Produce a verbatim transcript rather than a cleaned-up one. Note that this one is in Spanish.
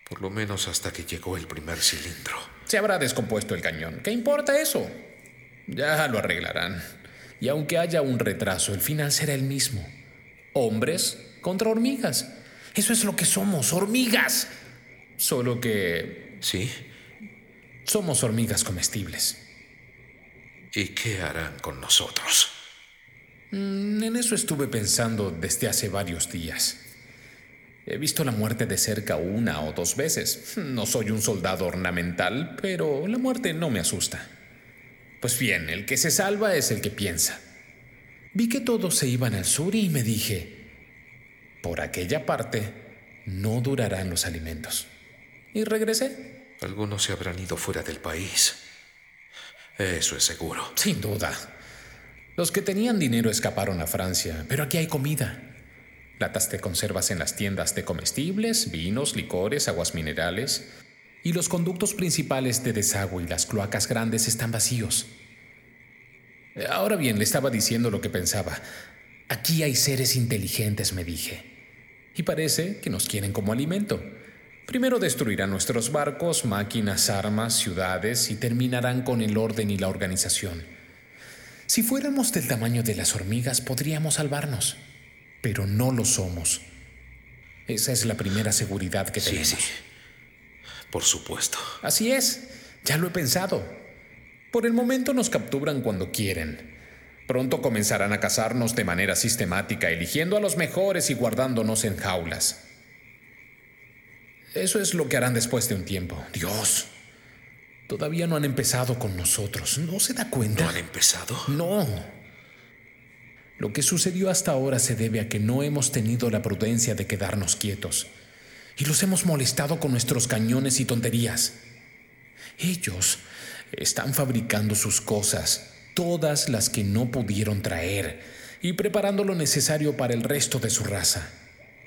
Por lo menos hasta que llegó el primer cilindro. Se habrá descompuesto el cañón. ¿Qué importa eso? Ya lo arreglarán. Y aunque haya un retraso, el final será el mismo. Hombres contra hormigas. Eso es lo que somos, hormigas. Solo que ¿Sí? somos hormigas comestibles. ¿Y qué harán con nosotros? Mm, en eso estuve pensando desde hace varios días. He visto la muerte de cerca una o dos veces. No soy un soldado ornamental, pero la muerte no me asusta. Pues bien, el que se salva es el que piensa. Vi que todos se iban al sur y me dije, por aquella parte no durarán los alimentos. Y regresé. Algunos se habrán ido fuera del país. Eso es seguro. Sin duda. Los que tenían dinero escaparon a Francia, pero aquí hay comida. Latas de conservas en las tiendas de comestibles, vinos, licores, aguas minerales. Y los conductos principales de desagüe y las cloacas grandes están vacíos. Ahora bien, le estaba diciendo lo que pensaba. Aquí hay seres inteligentes, me dije. Y parece que nos quieren como alimento. Primero destruirán nuestros barcos, máquinas, armas, ciudades y terminarán con el orden y la organización. Si fuéramos del tamaño de las hormigas, podríamos salvarnos. Pero no lo somos. Esa es la primera seguridad que Sí, tenemos. sí. Por supuesto. Así es, ya lo he pensado. Por el momento nos capturan cuando quieren. Pronto comenzarán a cazarnos de manera sistemática, eligiendo a los mejores y guardándonos en jaulas. Eso es lo que harán después de un tiempo. Dios, todavía no han empezado con nosotros. ¿No se da cuenta? ¿No han empezado? No. Lo que sucedió hasta ahora se debe a que no hemos tenido la prudencia de quedarnos quietos. Y los hemos molestado con nuestros cañones y tonterías. Ellos están fabricando sus cosas, todas las que no pudieron traer, y preparando lo necesario para el resto de su raza.